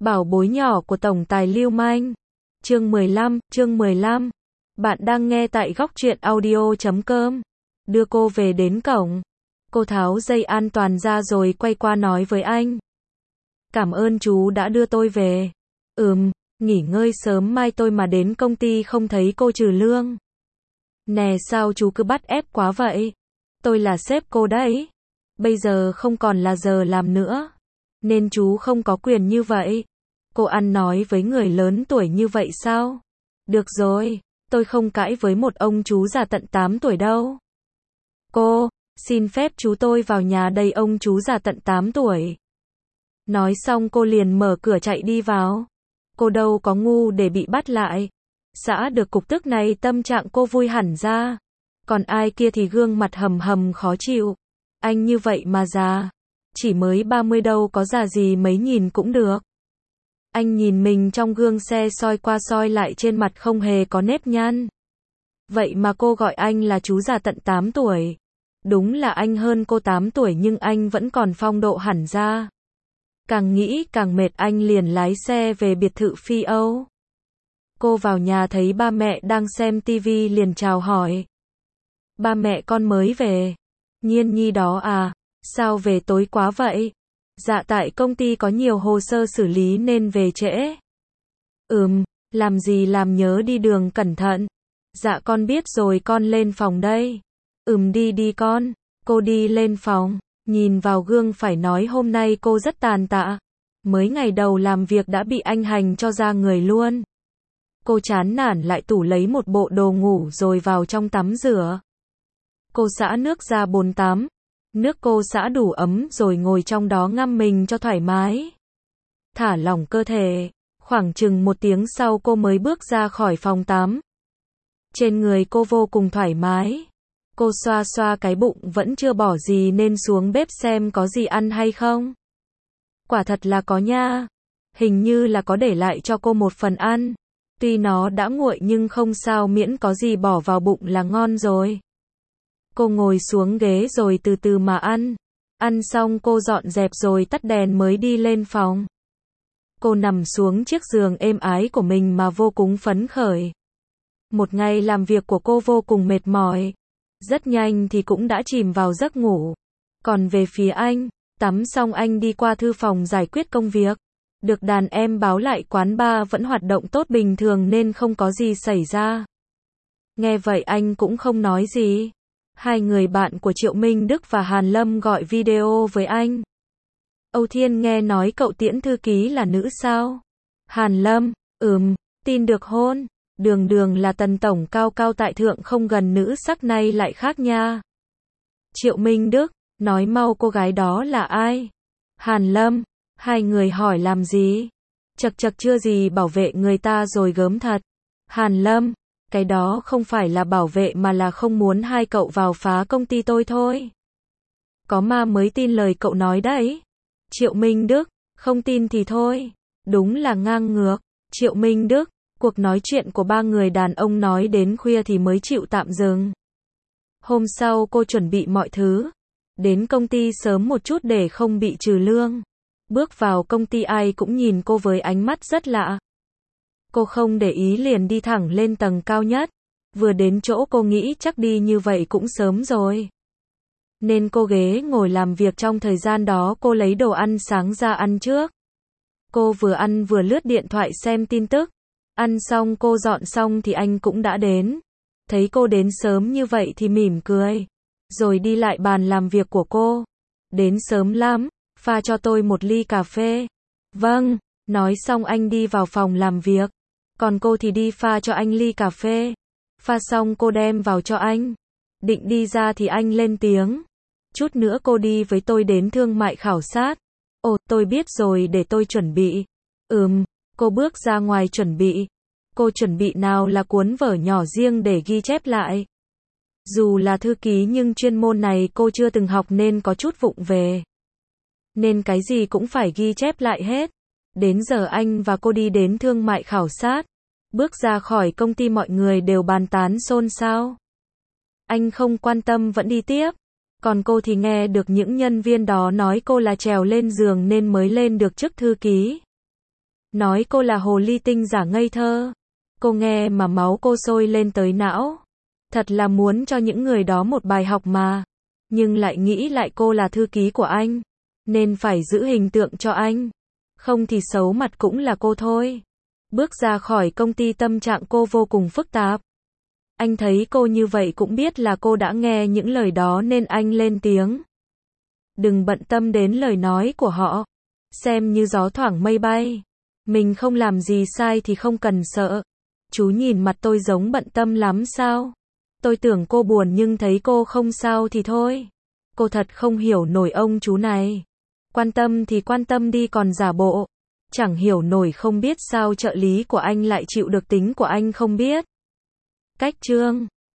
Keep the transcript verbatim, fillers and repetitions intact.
Bảo bối nhỏ của tổng tài lưu manh. Chương mười lăm, chương mười lăm. Bạn đang nghe tại góc truyện audio chấm com. Đưa cô về đến cổng. Cô tháo dây an toàn ra rồi quay qua nói với anh. Cảm ơn chú đã đưa tôi về. Ừm, nghỉ ngơi sớm, mai tôi mà đến công ty không thấy cô trừ lương. Nè, sao chú cứ bắt ép quá vậy? Tôi là sếp cô đấy. Bây giờ không còn là giờ làm nữa, nên chú không có quyền như vậy. Cô ăn nói với người lớn tuổi như vậy sao? Được rồi, tôi không cãi với một ông chú già tận tám tuổi đâu. Cô, xin phép chú tôi vào nhà đây, ông chú già tận tám tuổi. Nói xong cô liền mở cửa chạy đi vào. Cô đâu có ngu để bị bắt lại. Xã được cục tức này tâm trạng cô vui hẳn ra. Còn ai kia thì gương mặt hầm hầm khó chịu. Anh như vậy mà già. Chỉ mới ba mươi đâu có già gì mấy, nhìn cũng được. Anh nhìn mình trong gương xe soi qua soi lại, trên mặt không hề có nếp nhăn. Vậy mà cô gọi anh là chú già tận tám tuổi. Đúng là anh hơn cô tám tuổi nhưng anh vẫn còn phong độ hẳn ra. Càng nghĩ càng mệt, anh liền lái xe về biệt thự Phi Âu. Cô vào nhà thấy ba mẹ đang xem tivi liền chào hỏi. Ba mẹ con mới về. Nhiên Nhi đó à, sao về tối quá vậy? Dạ tại công ty có nhiều hồ sơ xử lý nên về trễ. Ừm, làm gì làm, nhớ đi đường cẩn thận. Dạ con biết rồi, con lên phòng đây. Ừm, đi đi con. Cô đi lên phòng, nhìn vào gương phải nói hôm nay cô rất tàn tạ. Mới ngày đầu làm việc đã bị anh hành cho ra người luôn. Cô chán nản lại tủ lấy một bộ đồ ngủ rồi vào trong tắm rửa. Cô xả nước ra bồn tắm. Nước cô xả đủ ấm rồi ngồi trong đó ngâm mình cho thoải mái. Thả lỏng cơ thể. Khoảng chừng một tiếng sau cô mới bước ra khỏi phòng tắm. Trên người cô vô cùng thoải mái. Cô xoa xoa cái bụng vẫn chưa bỏ gì nên xuống bếp xem có gì ăn hay không. Quả thật là có nha. Hình như là có để lại cho cô một phần ăn. Tuy nó đã nguội nhưng không sao, miễn có gì bỏ vào bụng là ngon rồi. Cô ngồi xuống ghế rồi từ từ mà ăn. Ăn xong cô dọn dẹp rồi tắt đèn mới đi lên phòng. Cô nằm xuống chiếc giường êm ái của mình mà vô cùng phấn khởi. Một ngày làm việc của cô vô cùng mệt mỏi. Rất nhanh thì cũng đã chìm vào giấc ngủ. Còn về phía anh, tắm xong anh đi qua thư phòng giải quyết công việc. Được đàn em báo lại quán bar vẫn hoạt động tốt bình thường nên không có gì xảy ra. Nghe vậy anh cũng không nói gì. Hai người bạn của Triệu Minh Đức và Hàn Lâm gọi video với anh. Âu Thiên, nghe nói cậu Tiễn thư ký là nữ sao? Hàn Lâm, ừm, tin được hôn. Đường đường là tần tổng cao cao tại thượng không gần nữ sắc này lại khác nha. Triệu Minh Đức, nói mau cô gái đó là ai? Hàn Lâm, hai người hỏi làm gì? Chật chật, chưa gì bảo vệ người ta rồi gớm thật. Hàn Lâm, cái đó không phải là bảo vệ mà là không muốn hai cậu vào phá công ty tôi thôi. Có ma mới tin lời cậu nói đấy. Triệu Minh Đức, không tin thì thôi. Đúng là ngang ngược. Triệu Minh Đức, cuộc nói chuyện của ba người đàn ông nói đến khuya thì mới chịu tạm dừng. Hôm sau cô chuẩn bị mọi thứ. Đến công ty sớm một chút để không bị trừ lương. Bước vào công ty ai cũng nhìn cô với ánh mắt rất lạ. Cô không để ý liền đi thẳng lên tầng cao nhất. Vừa đến chỗ cô nghĩ chắc đi như vậy cũng sớm rồi. Nên cô ghế ngồi làm việc, trong thời gian đó cô lấy đồ ăn sáng ra ăn trước. Cô vừa ăn vừa lướt điện thoại xem tin tức. Ăn xong cô dọn xong thì anh cũng đã đến. Thấy cô đến sớm như vậy thì mỉm cười. Rồi đi lại bàn làm việc của cô. Đến sớm lắm, pha cho tôi một ly cà phê. Vâng, nói xong anh đi vào phòng làm việc. Còn cô thì đi pha cho anh ly cà phê. Pha xong cô đem vào cho anh. Định đi ra thì anh lên tiếng. Chút nữa cô đi với tôi đến thương mại khảo sát. Ồ, tôi biết rồi, để tôi chuẩn bị. Ừm, cô bước ra ngoài chuẩn bị. Cô chuẩn bị nào là cuốn vở nhỏ riêng để ghi chép lại. Dù là thư ký nhưng chuyên môn này cô chưa từng học nên có chút vụng về. Nên cái gì cũng phải ghi chép lại hết. Đến giờ anh và cô đi đến thương mại khảo sát. Bước ra khỏi công ty mọi người đều bàn tán xôn xao. Anh không quan tâm vẫn đi tiếp. Còn cô thì nghe được những nhân viên đó nói cô là trèo lên giường nên mới lên được chức thư ký. nói cô là hồ ly tinh giả ngây thơ. Cô nghe mà máu cô sôi lên tới não. Thật là muốn cho những người đó một bài học mà. Nhưng lại nghĩ lại cô là thư ký của anh, nên phải giữ hình tượng cho anh. Không thì xấu mặt cũng là cô thôi. Bước ra khỏi công ty tâm trạng cô vô cùng phức tạp. Anh thấy cô như vậy cũng biết là cô đã nghe những lời đó nên anh lên tiếng. Đừng bận tâm đến lời nói của họ. Xem như gió thoảng mây bay. Mình không làm gì sai thì không cần sợ. Chú nhìn mặt tôi giống bận tâm lắm sao? Tôi tưởng cô buồn nhưng thấy cô không sao thì thôi. Cô thật không hiểu nổi ông chú này. Quan tâm thì quan tâm đi còn giả bộ. Chẳng hiểu nổi không biết sao trợ lý của anh lại chịu được tính của anh không biết. Cách chương